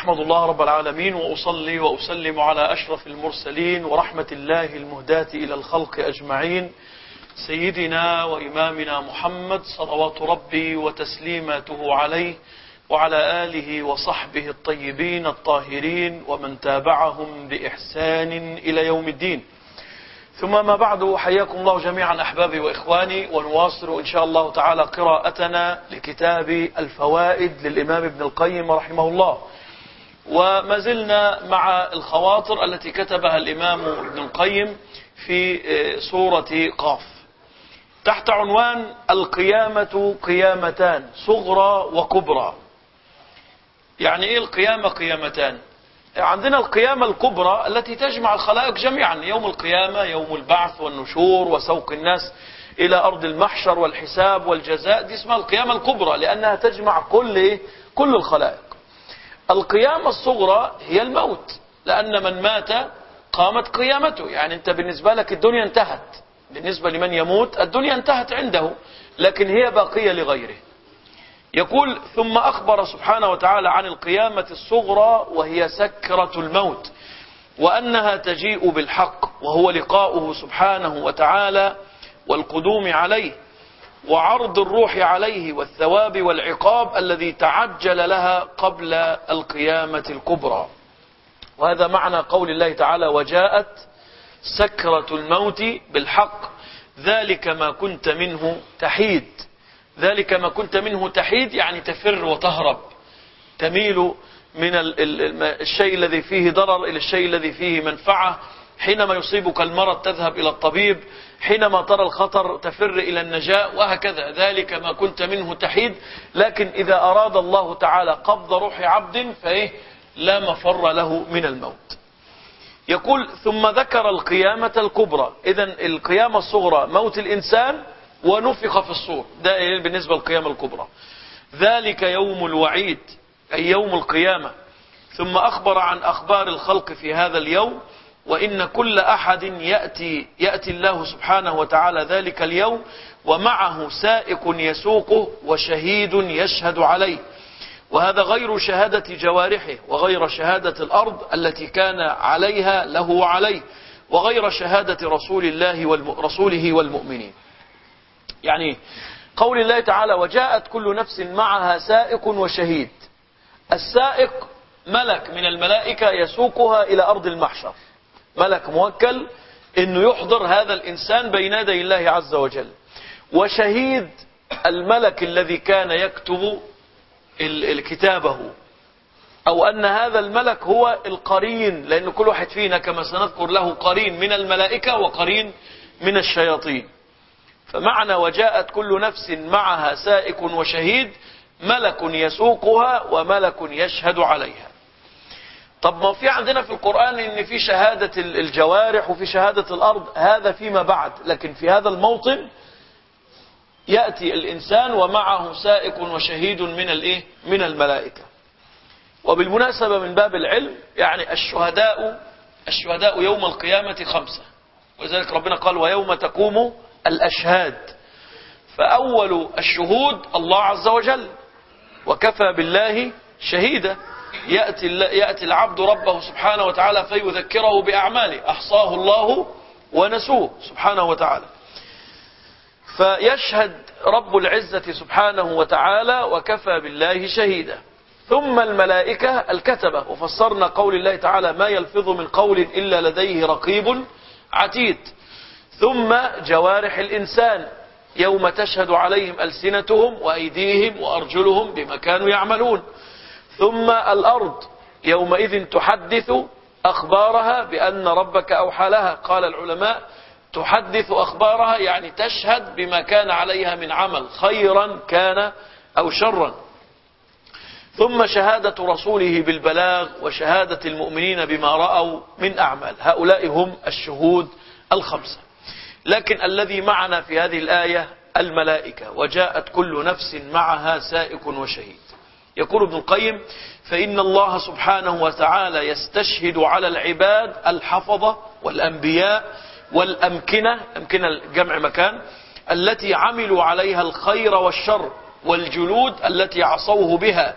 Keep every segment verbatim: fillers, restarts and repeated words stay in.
أحمد الله رب العالمين وأصلي وأسلم على أشرف المرسلين ورحمة الله المهداة إلى الخلق أجمعين سيدنا وإمامنا محمد صلوات ربي وتسليماته عليه وعلى آله وصحبه الطيبين الطاهرين ومن تابعهم بإحسان إلى يوم الدين. ثم ما بعد، حياكم الله جميعا أحبابي وإخواني، ونواصل إن شاء الله تعالى قراءتنا لكتاب الفوائد للإمام ابن القيم رحمه الله، وما زلنا مع الخواطر التي كتبها الإمام ابن القيم في سورة قاف تحت عنوان القيامة قيامتان صغرى وكبرى. يعني إيه القيامة قيامتان؟ عندنا القيامة الكبرى التي تجمع الخلائق جميعا، يوم القيامة، يوم البعث والنشور وسوق الناس إلى أرض المحشر والحساب والجزاء، دي اسمها القيامة الكبرى لأنها تجمع كل كل الخلائق. القيامة الصغرى هي الموت، لأن من مات قامت قيامته، يعني أنت بالنسبة لك الدنيا انتهت، بالنسبة لمن يموت الدنيا انتهت عنده، لكن هي باقية لغيره. يقول: ثم أخبر سبحانه وتعالى عن القيامة الصغرى وهي سكرة الموت، وأنها تجيء بالحق وهو لقاؤه سبحانه وتعالى والقدوم عليه وعرض الروح عليه والثواب والعقاب الذي تعجل لها قبل القيامة الكبرى. وهذا معنى قول الله تعالى: وجاءت سكرة الموت بالحق ذلك ما كنت منه تحيد. ذلك ما كنت منه تحيد يعني تفر وتهرب، تميل من الشيء الذي فيه ضرر إلى الشيء الذي فيه منفعة. حينما يصيبك المرض تذهب إلى الطبيب، حينما ترى الخطر تفر إلى النجاة، وهكذا. ذلك ما كنت منه تحيد. لكن إذا أراد الله تعالى قبض روح عبد فإيه؟ لا مفر له من الموت. يقول: ثم ذكر القيامة الكبرى. إذن القيامة الصغرى موت الإنسان ونفخ في الصور، ده بالنسبة للقيامة الكبرى. ذلك يوم الوعيد أي يوم القيامة. ثم أخبر عن أخبار الخلق في هذا اليوم، وإن كل أحد يأتي يأتي الله سبحانه وتعالى ذلك اليوم ومعه سائق يسوقه وشهيد يشهد عليه، وهذا غير شهادة جوارحه وغير شهادة الأرض التي كان عليها له وعليه، وغير شهادة رسول الله ورسوله والمؤمنين. يعني قول الله تعالى: وجاءت كل نفس معها سائق وشهيد. السائق ملك من الملائكة يسوقها إلى أرض المحشر، ملك موكل إنه يحضر هذا الإنسان بين يدي الله عز وجل. وشهيد الملك الذي كان يكتب الكتابه، أو أن هذا الملك هو القرين، لأن كل واحد فينا كما سنذكر له قرين من الملائكة وقرين من الشياطين. فمعنى وجاءت كل نفس معها سائق وشهيد، ملك يسوقها وملك يشهد عليها. طب ما في عندنا في القرآن إن في شهادة الجوارح وفي شهادة الأرض، هذا فيما بعد، لكن في هذا الموطن يأتي الإنسان ومعه سائق وشهيد من الإيه؟ من الملائكة. وبالمناسبة من باب العلم، يعني الشهداء الشهداء يوم القيامة خمسة، ولذلك ربنا قال: ويوم تقوم الأشهاد. فأول الشهود الله عز وجل، وكفى بالله شهيدا. يأتي, يأتي العبد ربه سبحانه وتعالى فيذكره بأعماله أحصاه الله ونسوه سبحانه وتعالى. فيشهد رب العزة سبحانه وتعالى وكفى بالله شهيدا. ثم الملائكة الكتبة، وفسرنا قول الله تعالى: ما يلفظ من قول إلا لديه رقيب عتيد. ثم جوارح الإنسان يوم تشهد عليهم ألسنتهم وأيديهم وأرجلهم بما كانوا يعملون. ثم الأرض يومئذ تحدث أخبارها بأن ربك أوحى لها. قال العلماء: تحدث أخبارها يعني تشهد بما كان عليها من عمل، خيرا كان أو شرا. ثم شهادة رسوله بالبلاغ وشهادة المؤمنين بما رأوا من أعمال. هؤلاء هم الشهود الخمسة. لكن الذي معنا في هذه الآية الملائكة، وجاءت كل نفس معها سائق وشهيد. يقول ابن القيم: فإن الله سبحانه وتعالى يستشهد على العباد الحفظة والأنبياء والأمكنة، أمكنة جمع مكان، التي عملوا عليها الخير والشر، والجلود التي عصوه بها،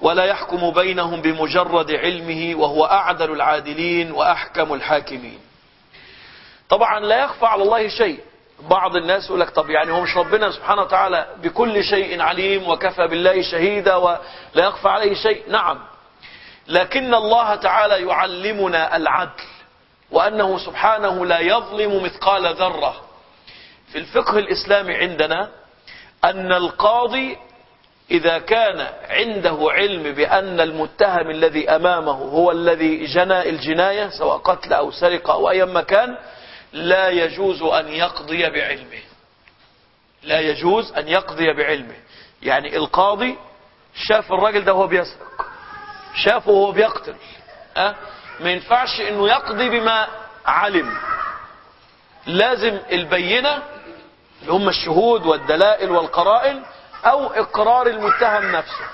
ولا يحكم بينهم بمجرد علمه وهو أعدل العادلين وأحكم الحاكمين. طبعا لا يخفى على الله شيء. بعض الناس يقول لك طب يعني هو مش ربنا سبحانه وتعالى بكل شيء عليم وكفى بالله شهيدا ولا يخفى عليه شيء؟ نعم، لكن الله تعالى يعلمنا العدل، وأنه سبحانه لا يظلم مثقال ذرة. في الفقه الإسلامي عندنا أن القاضي إذا كان عنده علم بأن المتهم الذي أمامه هو الذي جنى الجناية سواء قتل أو سرقة أو أي مكان، لا يجوز أن يقضي بعلمه. لا يجوز أن يقضي بعلمه. يعني القاضي شاف الراجل ده وهو بيسرق، شافه وهو بيقتل، أه؟ ما ينفعش انه يقضي بما علم. لازم البينة اللي هم الشهود والدلائل والقرائن، او اقرار المتهم نفسه.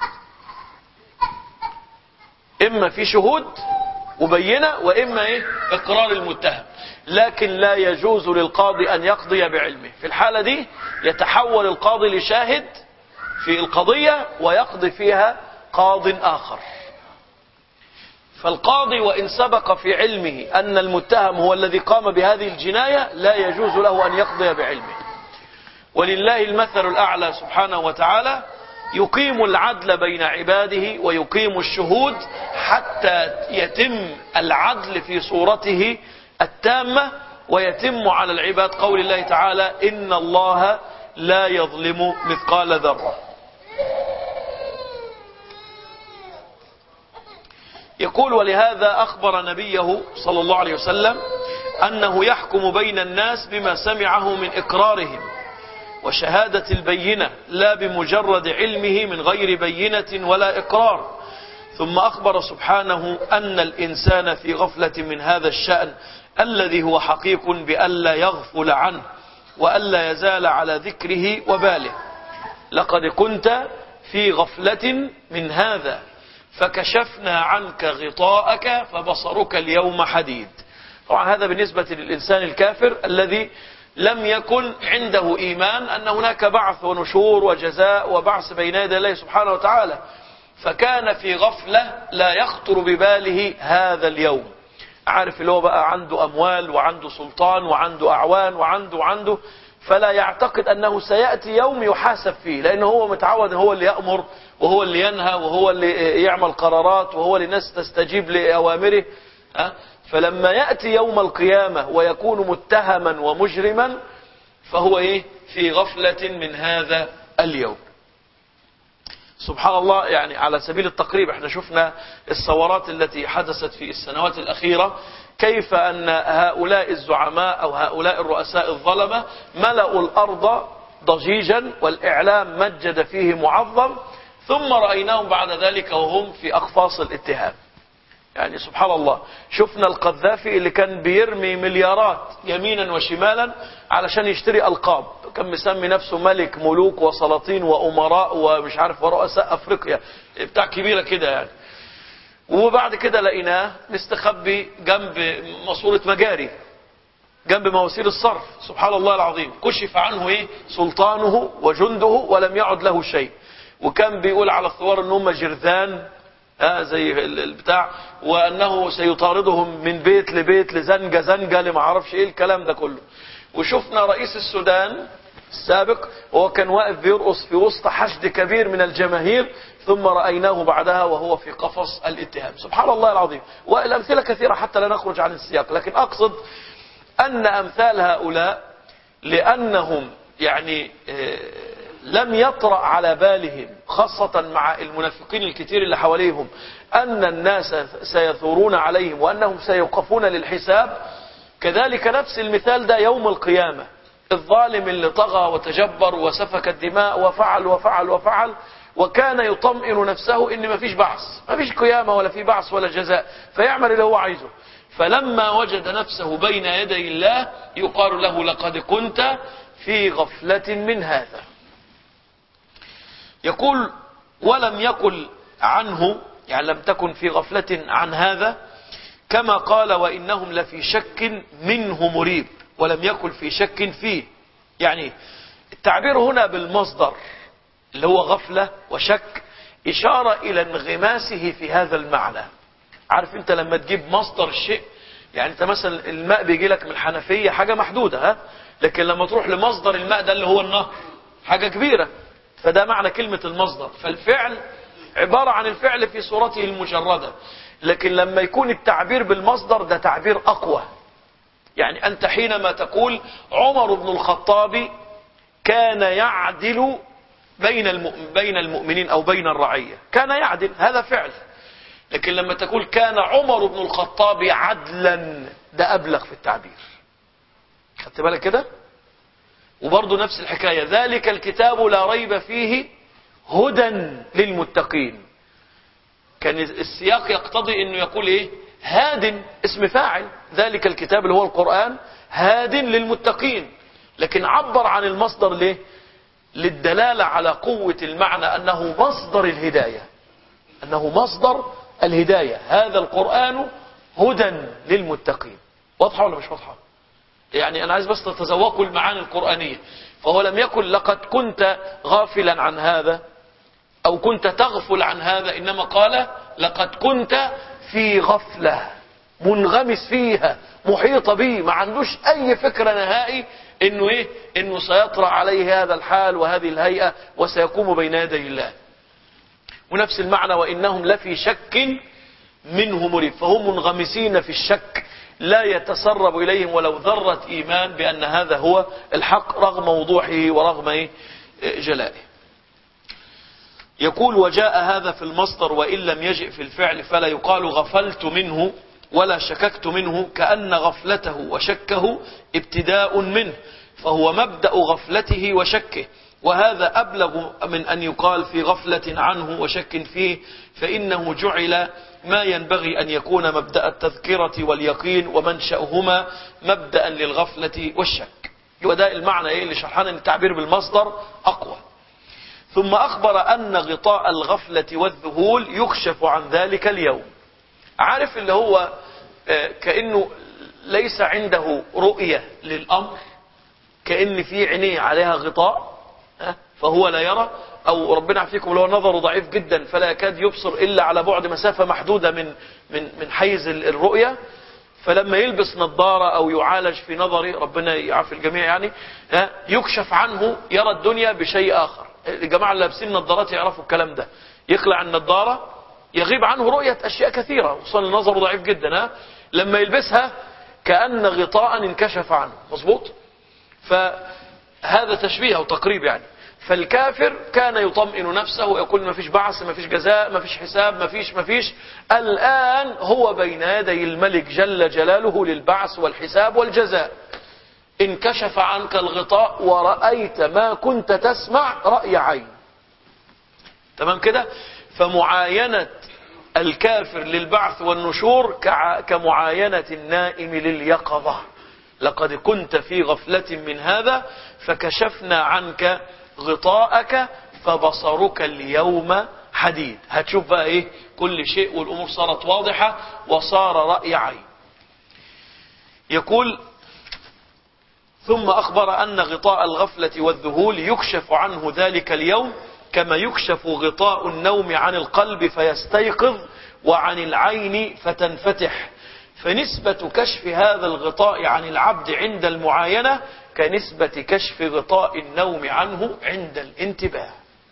اما في شهود وبينة، واما ايه اقرار المتهم. لكن لا يجوز للقاضي ان يقضي بعلمه. في الحالة دي يتحول القاضي لشاهد في القضية ويقضي فيها قاض اخر. فالقاضي وإن سبق في علمه أن المتهم هو الذي قام بهذه الجناية لا يجوز له أن يقضي بعلمه. ولله المثل الأعلى سبحانه وتعالى، يقيم العدل بين عباده ويقيم الشهود حتى يتم العدل في صورته التامة ويتم على العباد قول الله تعالى إن الله لا يظلم مثقال ذرة. يقول ولهذا أخبر نبيه صلى الله عليه وسلم أنه يحكم بين الناس بما سمعه من إقرارهم وشهادة البينة لا بمجرد علمه من غير بينة ولا إقرار. ثم أخبر سبحانه أن الإنسان في غفلة من هذا الشأن الذي هو حقيق بألا يغفل عنه وألا يزال على ذكره وباله. لقد كنت في غفلة من هذا فكشفنا عنك غطاءك فبصرك اليوم حديد. طبعا هذا بالنسبة للإنسان الكافر الذي لم يكن عنده إيمان أن هناك بعث ونشور وجزاء وبعث بين يدي الله سبحانه وتعالى، فكان في غفلة لا يخطر بباله هذا اليوم. عارف اللي هو بقى عنده أموال وعنده سلطان وعنده أعوان وعنده وعنده فلا يعتقد أنه سيأتي يوم يحاسب فيه، لأنه هو متعود هو اللي يأمر وهو اللي ينهى وهو اللي يعمل قرارات وهو اللي الناس تستجيب لأوامره. فلما يأتي يوم القيامة ويكون متهما ومجرما فهو إيه في غفلة من هذا اليوم. سبحان الله. يعني على سبيل التقريب احنا شفنا الثورات التي حدثت في السنوات الأخيرة، كيف أن هؤلاء الزعماء أو هؤلاء الرؤساء الظلمة ملأوا الأرض ضجيجا والإعلام مجد فيه معظم، ثم رأيناهم بعد ذلك وهم في أقفاص الاتهام. يعني سبحان الله، شفنا القذافي اللي كان بيرمي مليارات يمينا وشمالا علشان يشتري ألقاب، كان مسمي نفسه ملك ملوك وسلاطين وأمراء ومش عارف ورؤساء أفريقيا بتاع كبيرة كده يعني. وبعد كده لقيناه مستخبي جنب ماسورة مجاري، جنب مواسير الصرف. سبحان الله العظيم، كشف عنه ايه سلطانه وجنده ولم يعد له شيء. وكان بيقول على الثوار ان هم جرذان آه زي البتاع، وانه سيطاردهم من بيت لبيت لزنجة زنجة لما عرفش ايه الكلام ده كله. وشفنا رئيس السودان السابق وهو كان واقف بيرقص في وسط حشد كبير من الجماهير، ثم رأيناه بعدها وهو في قفص الاتهام. سبحان الله العظيم. والأمثلة كثيرة حتى لا نخرج عن السياق، لكن أقصد أن أمثال هؤلاء لأنهم يعني لم يطرأ على بالهم خاصة مع المنافقين الكثير اللي حواليهم أن الناس سيثورون عليهم وأنهم سيوقفون للحساب. كذلك نفس المثال ده يوم القيامة، الظالم اللي طغى وتجبر وسفك الدماء وفعل وفعل وفعل وكان يطمئن نفسه ان مفيش بعث، مفيش قيامة ولا في بعث ولا جزاء، فيعمل اللي هو عايزه. فلما وجد نفسه بين يدي الله يقال له لقد كنت في غفلة من هذا. يقول ولم يقل عنه، يعني لم تكن في غفلة عن هذا، كما قال وإنهم لفي شك منه مريب، ولم يقل في شك فيه. يعني التعبير هنا بالمصدر اللي هو غفلة وشك، إشارة إلى انغماسه في هذا المعنى. عارف أنت لما تجيب مصدر الشيء، يعني أنت مثلا الماء بيجي لك من الحنفية حاجة محدودة، ها؟ لكن لما تروح لمصدر الماء ده اللي هو النهر حاجة كبيرة، فده معنى كلمة المصدر. فالفعل عبارة عن الفعل في صورته المجردة، لكن لما يكون التعبير بالمصدر ده تعبير أقوى. يعني أنت حينما تقول عمر بن الخطاب كان يعدل بين بين المؤمنين أو بين الرعية، كان يعدل، هذا فعل. لكن لما تقول كان عمر بن الخطاب عدلا، ده أبلغ في التعبير. خدت بالك كده؟ وبرضه نفس الحكاية، ذلك الكتاب لا ريب فيه هدى للمتقين. كان السياق يقتضي انه يقول ايه؟ هاد، اسم فاعل، ذلك الكتاب اللي هو القرآن هاد للمتقين، لكن عبر عن المصدر ليه؟ للدلالة على قوة المعنى، أنه مصدر الهداية، أنه مصدر الهداية. هذا القرآن هدى للمتقين. واضحة ولا مش واضحة؟ يعني أنا عايز بس تتذوقوا المعاني القرآنية. فهو لم يكن لقد كنت غافلا عن هذا أو كنت تغفل عن هذا، إنما قال لقد كنت في غفلة، منغمس فيها، محيطة به، ما عندوش أي فكرة نهائي إنه إيه؟ إنه سيطرأ عليه هذا الحال وهذه الهيئة وسيقوم بين يدي الله. ونفس المعنى وإنهم لفي شك منه مريب، فهم منغمسين في الشك، لا يتسرب إليهم ولو ذرة إيمان بأن هذا هو الحق رغم وضوحه ورغم إيه؟ جلائه. يقول وجاء هذا في المصدر وإن لم يجئ في الفعل فلا يقال غفلت منه ولا شككت منه، كأن غفلته وشكه ابتداء منه، فهو مبدأ غفلته وشكه، وهذا أبلغ من أن يقال في غفلة عنه وشك فيه، فإنه جعل ما ينبغي أن يكون مبدأ التذكرة واليقين ومنشأهما مبدأ للغفلة والشك. وده المعنى إيه اللي شرحنا، أن التعبير بالمصدر أقوى. ثم أخبر أن غطاء الغفلة والذهول يكشف عن ذلك اليوم. عارف اللي هو كأنه ليس عنده رؤية للأمر، كأن في عينيه عليها غطاء فهو لا يرى، أو ربنا يعافيكم لو نظره ضعيف جدا فلا يكاد يبصر إلا على بعد مسافة محدودة من من من حيز الرؤية. فلما يلبس نظارة أو يعالج في نظره، ربنا يعافي الجميع، يعني يكشف عنه، يرى الدنيا بشيء آخر. الجماعة اللي لابسين نظارات يعرفوا الكلام ده. يقلع النظارة يغيب عنه رؤية أشياء كثيرة، وصل النظر ضعيف جدا، ها؟ لما يلبسها كأن غطاء انكشف عنه. مظبوط؟ فهذا تشبيه أو تقريب يعني. فالكافر كان يطمئن نفسه ويقول ما فيش بعث، ما فيش جزاء، ما فيش حساب، ما فيش ما فيش الآن هو بين يدي الملك جل جلاله للبعث والحساب والجزاء. انكشف عنك الغطاء ورأيت ما كنت تسمع رأي عين. تمام كده؟ فمعاينة الكافر للبعث والنشور كمعاينة النائم لليقظة. لقد كنت في غفلة من هذا فكشفنا عنك غطاءك فبصرك اليوم حديد. هتشوف بقى ايه كل شيء، والامور صارت واضحة وصار رأي عين. يقول ثم أخبر أن غطاء الغفلة والذهول يكشف عنه ذلك اليوم كما يكشف غطاء النوم عن القلب فيستيقظ وعن العين فتنفتح. فنسبة كشف هذا الغطاء عن العبد عند المعاينة كنسبة كشف غطاء النوم عنه عند الانتباه.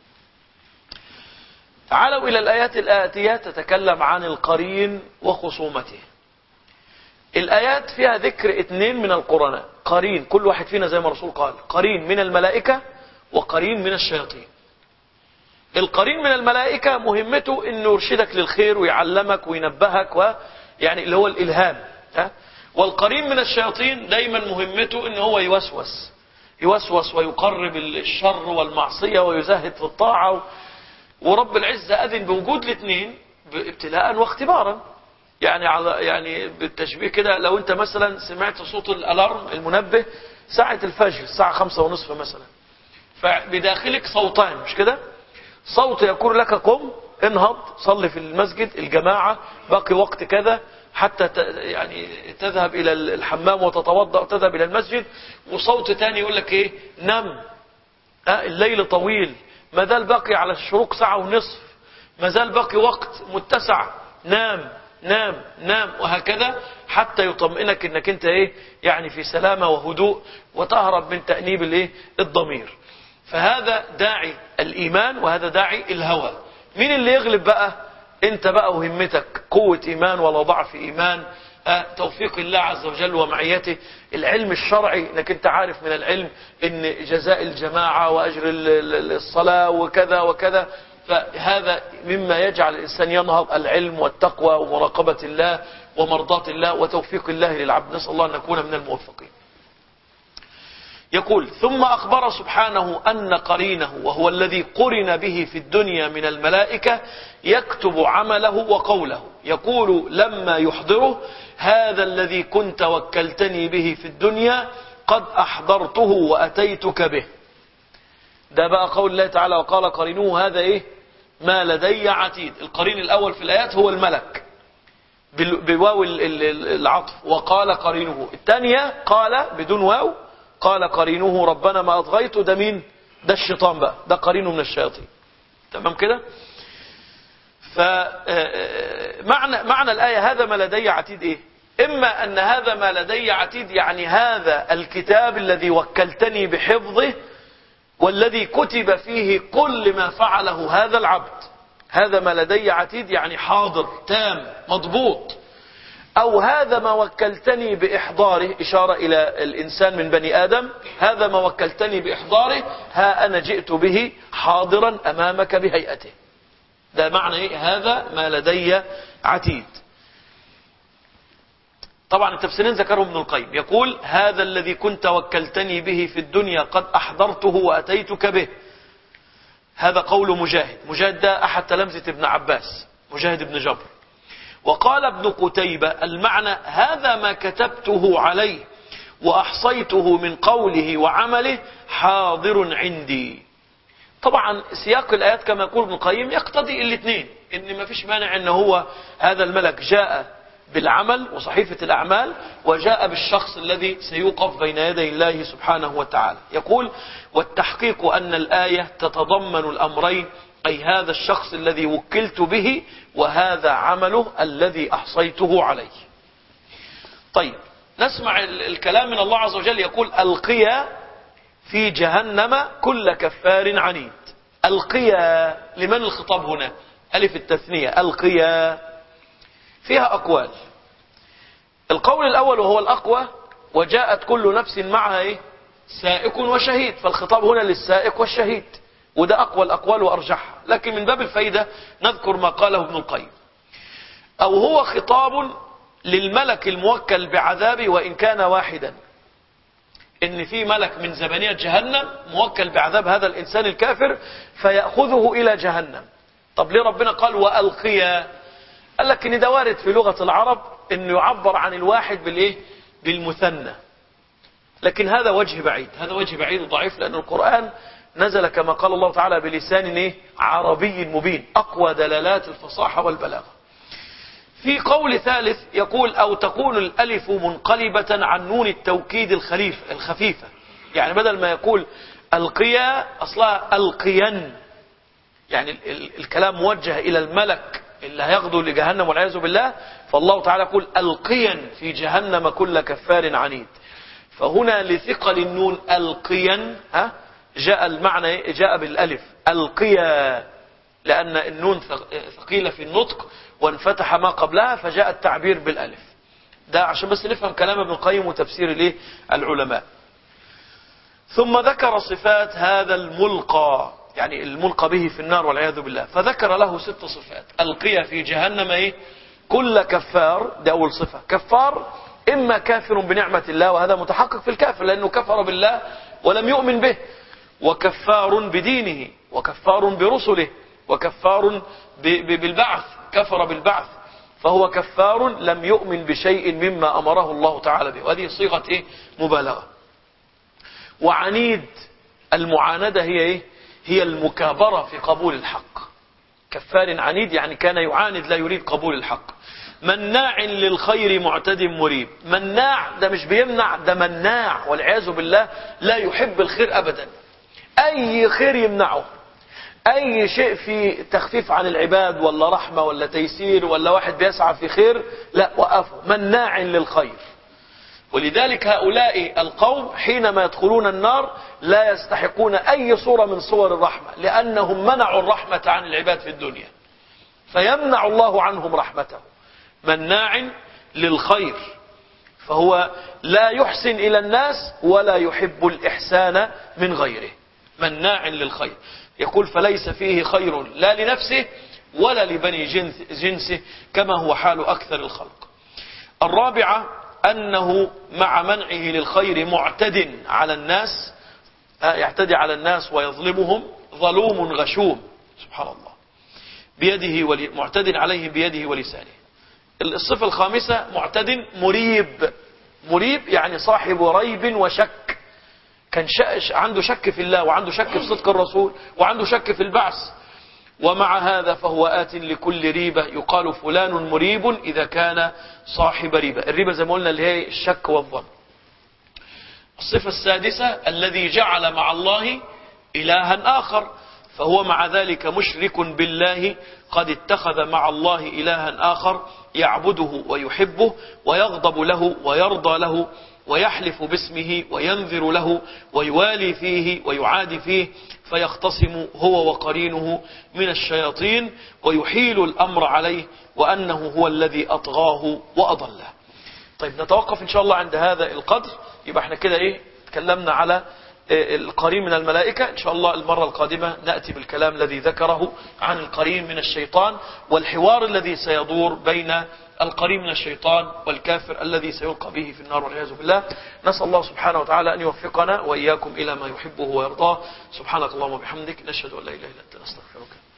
تعالوا إلى الآيات الآتية تتكلم عن القرين وخصومته. الآيات فيها ذكر اثنين من القرناء، قرين كل واحد فينا زي ما الرسول قال، قرين من الملائكة وقرين من الشياطين. القرين من الملائكة مهمته انه يرشدك للخير ويعلمك وينبهك، ويعني اللي هو الإلهام، ها؟ والقرين من الشياطين دايما مهمته انه هو يوسوس يوسوس ويقرب الشر والمعصية ويزهد في الطاعة. ورب العزة أذن بوجود الاثنين ابتلاء واختبارا. يعني على يعني بالتشبيه كده، لو انت مثلا سمعت صوت الالارم المنبه ساعة الفجر الساعة خمسة ونصف مثلا، فبداخلك صوتان، مش كده؟ صوت يقول لك قم انهض صلي في المسجد الجماعة باقي وقت كذا حتى يعني تذهب الى الحمام وتتوضأ وتذهب الى المسجد، وصوت تاني يقول لك ايه؟ نم، اه الليل طويل، ما زال باقي على الشروق ساعة ونصف، ما زال باقي وقت متسع، نام نام نام، وهكذا حتى يطمئنك انك انت ايه يعني في سلامة وهدوء، وتهرب من تأنيب الايه الضمير. فهذا داعي الإيمان وهذا داعي الهوى. مين اللي يغلب بقى؟ انت بقى وهمتك، قوة إيمان ولا ضعف إيمان، آه توفيق الله عز وجل ومعيته، العلم الشرعي، انك انت عارف من العلم ان جزاء الجماعة وأجر الصلاة وكذا وكذا. فهذا مما يجعل الإنسان ينهض، العلم والتقوى ومراقبة الله ومرضاة الله وتوفيق الله للعبد. نسأل الله أن نكون من الموفقين. يقول: ثم أخبر سبحانه أن قرينه وهو الذي قرن به في الدنيا من الملائكة يكتب عمله وقوله، يقول لما يحضره: هذا الذي كنت وكلتني به في الدنيا قد أحضرته وأتيتك به. ده بقى قول الله تعالى: وقال قرينه هذا إيه؟ ما لدي عتيد. القرين الأول في الآيات هو الملك بواو العطف، وقال قرينه. الثانية قال بدون واو، قال قرينه ربنا ما أطغيته. ده مين؟ ده الشيطان بقى، ده قرينه من الشياطين. تمام كده؟ فمعنى معنى الآية هذا ما لدي عتيد إيه؟ إما أن هذا ما لدي عتيد يعني هذا الكتاب الذي وكلتني بحفظه والذي كتب فيه كل ما فعله هذا العبد، هذا ما لدي عتيد يعني حاضر تام مضبوط. أو هذا ما وكلتني بإحضاره، إشارة إلى الإنسان من بني آدم، هذا ما وكلتني بإحضاره، ها أنا جئت به حاضرا أمامك بهيئته. ده معنى إيه؟ هذا ما لدي عتيد. طبعا التفسيرين ذكرهم ابن القيم، يقول: هذا الذي كنت وكلتني به في الدنيا قد أحضرته وأتيتك به. هذا قول مجاهد. مجاهد ده أحد تلامذة ابن عباس، مجاهد بن جبر. وقال ابن قتيبة: المعنى هذا ما كتبته عليه وأحصيته من قوله وعمله حاضر عندي. طبعا سياق الآيات كما يقول ابن القيم يقتضي الاثنين، إن ما فيش مانع إن هو هذا الملك جاء بالعمل وصحيفة الأعمال، وجاء بالشخص الذي سيوقف بين يدي الله سبحانه وتعالى. يقول: والتحقيق أن الآية تتضمن الأمرين، أي هذا الشخص الذي وكلت به وهذا عمله الذي أحصيته عليه. طيب نسمع الكلام من الله عز وجل. يقول: ألقيا في جهنم كل كفار عنيد. ألقيا، لمن الخطاب هنا؟ ألف التثنية، ألقيا فيها أقوال. القول الأول وهو الأقوى: وجاءت كل نفس معها إيه؟ سائق وشهيد. فالخطاب هنا للسائق والشهيد، وده أقوى الأقوال وأرجحها، لكن من باب الفايدة نذكر ما قاله ابن القيم. أو هو خطاب للملك الموكل بعذابه وإن كان واحدا، إن في ملك من زبانية جهنم موكل بعذاب هذا الإنسان الكافر فيأخذه إلى جهنم. طب ليه ربنا قال وألقيا؟ قال لك إن ده وارد في لغة العرب إنه يعبر عن الواحد بالإيه؟ بالمثنى، لكن هذا وجه بعيد، هذا وجه بعيد وضعيف، لأن القرآن نزل كما قال الله تعالى بلسان إيه؟ عربي مبين، أقوى دلالات الفصاحة والبلاغة. في قول ثالث يقول: أو تكون الألف منقلبة عن نون التوكيد الخليف الخفيفة، يعني بدل ما يقول ألقيا أصلها ألقيا، يعني ال ال الكلام موجه إلى الملك اللي هيغدو لجهنم والعياذ بالله، فالله تعالى يقول ألقيا في جهنم كل كفار عنيد. فهنا لثقل النون ألقيا، ها جاء المعنى جاء بالألف ألقيا، لأن النون ثقيلة في النطق وانفتح ما قبلها فجاء التعبير بالألف. ده عشان بس نفهم كلام ابن القيم وتفسير ليه العلماء. ثم ذكر صفات هذا الملقى، يعني الملقى به في النار والعياذ بالله، فذكر له ست صفات. ألقي في جهنم إيه؟ كل كفار، ده أول صفة. كفار إما كافر بنعمة الله، وهذا متحقق في الكافر لأنه كفر بالله ولم يؤمن به، وكفار بدينه، وكفار برسله، وكفار بالبعث، كفر بالبعث، فهو كفار لم يؤمن بشيء مما أمره الله تعالى به، وهذه صيغة إيه؟ مبالغة. وعنيد، المعاندة هي إيه؟ هي المكابرة في قبول الحق. كفار عنيد يعني كان يعاند لا يريد قبول الحق. مناع للخير معتد مريب. مناع ده مش بيمنع، ده مناع والعياذ بالله، لا يحب الخير أبدا، أي خير يمنعه. أي شيء في تخفيف عن العباد ولا رحمة ولا تيسير ولا واحد بيسعى في خير، لا، وقفوا، مناع للخير. ولذلك هؤلاء القوم حينما يدخلون النار لا يستحقون أي صورة من صور الرحمة، لأنهم منعوا الرحمة عن العباد في الدنيا، فيمنع الله عنهم رحمته. مناع للخير، فهو لا يحسن إلى الناس ولا يحب الإحسان من غيره. مناع للخير، يقول فليس فيه خير لا لنفسه ولا لبني جنسه كما هو حال أكثر الخلق. الرابعة أنه مع منعه للخير معتد على الناس، يعتدي على الناس ويظلمهم، ظلوم غشوم سبحان الله، بيده ولي معتد عليه بيده ولسانه. الصفة الخامسة معتد مريب. مريب يعني صاحب ريب وشك، كان عنده شك في الله وعنده شك في صدق الرسول وعنده شك في البعث، ومع هذا فهو آت لكل ريبة. يقال فلان مريب إذا كان صاحب ريبة. الريبة زي ما قلنا اللي هي الشك والظن. الصفة السادسة الذي جعل مع الله إلها آخر، فهو مع ذلك مشرك بالله، قد اتخذ مع الله إلها آخر يعبده ويحبه ويغضب له ويرضى له ويحلف باسمه وينذر له ويوالي فيه ويعادي فيه، فيختصم هو وقرينه من الشياطين ويحيل الأمر عليه، وأنه هو الذي أطغاه وأضله. طيب نتوقف إن شاء الله عند هذا القدر. يبقى احنا كده ايه تكلمنا على القرين من الملائكة. إن شاء الله المرة القادمة نأتي بالكلام الذي ذكره عن القرين من الشيطان، والحوار الذي سيدور بين القرين من الشيطان والكافر الذي سيلقى به في النار والعياذ بالله. نسأل الله سبحانه وتعالى أن يوفقنا وإياكم إلى ما يحبه ويرضاه. سبحانك اللهم وبحمدك، نشهد أن لا إله إلا أنت، نستغفرك.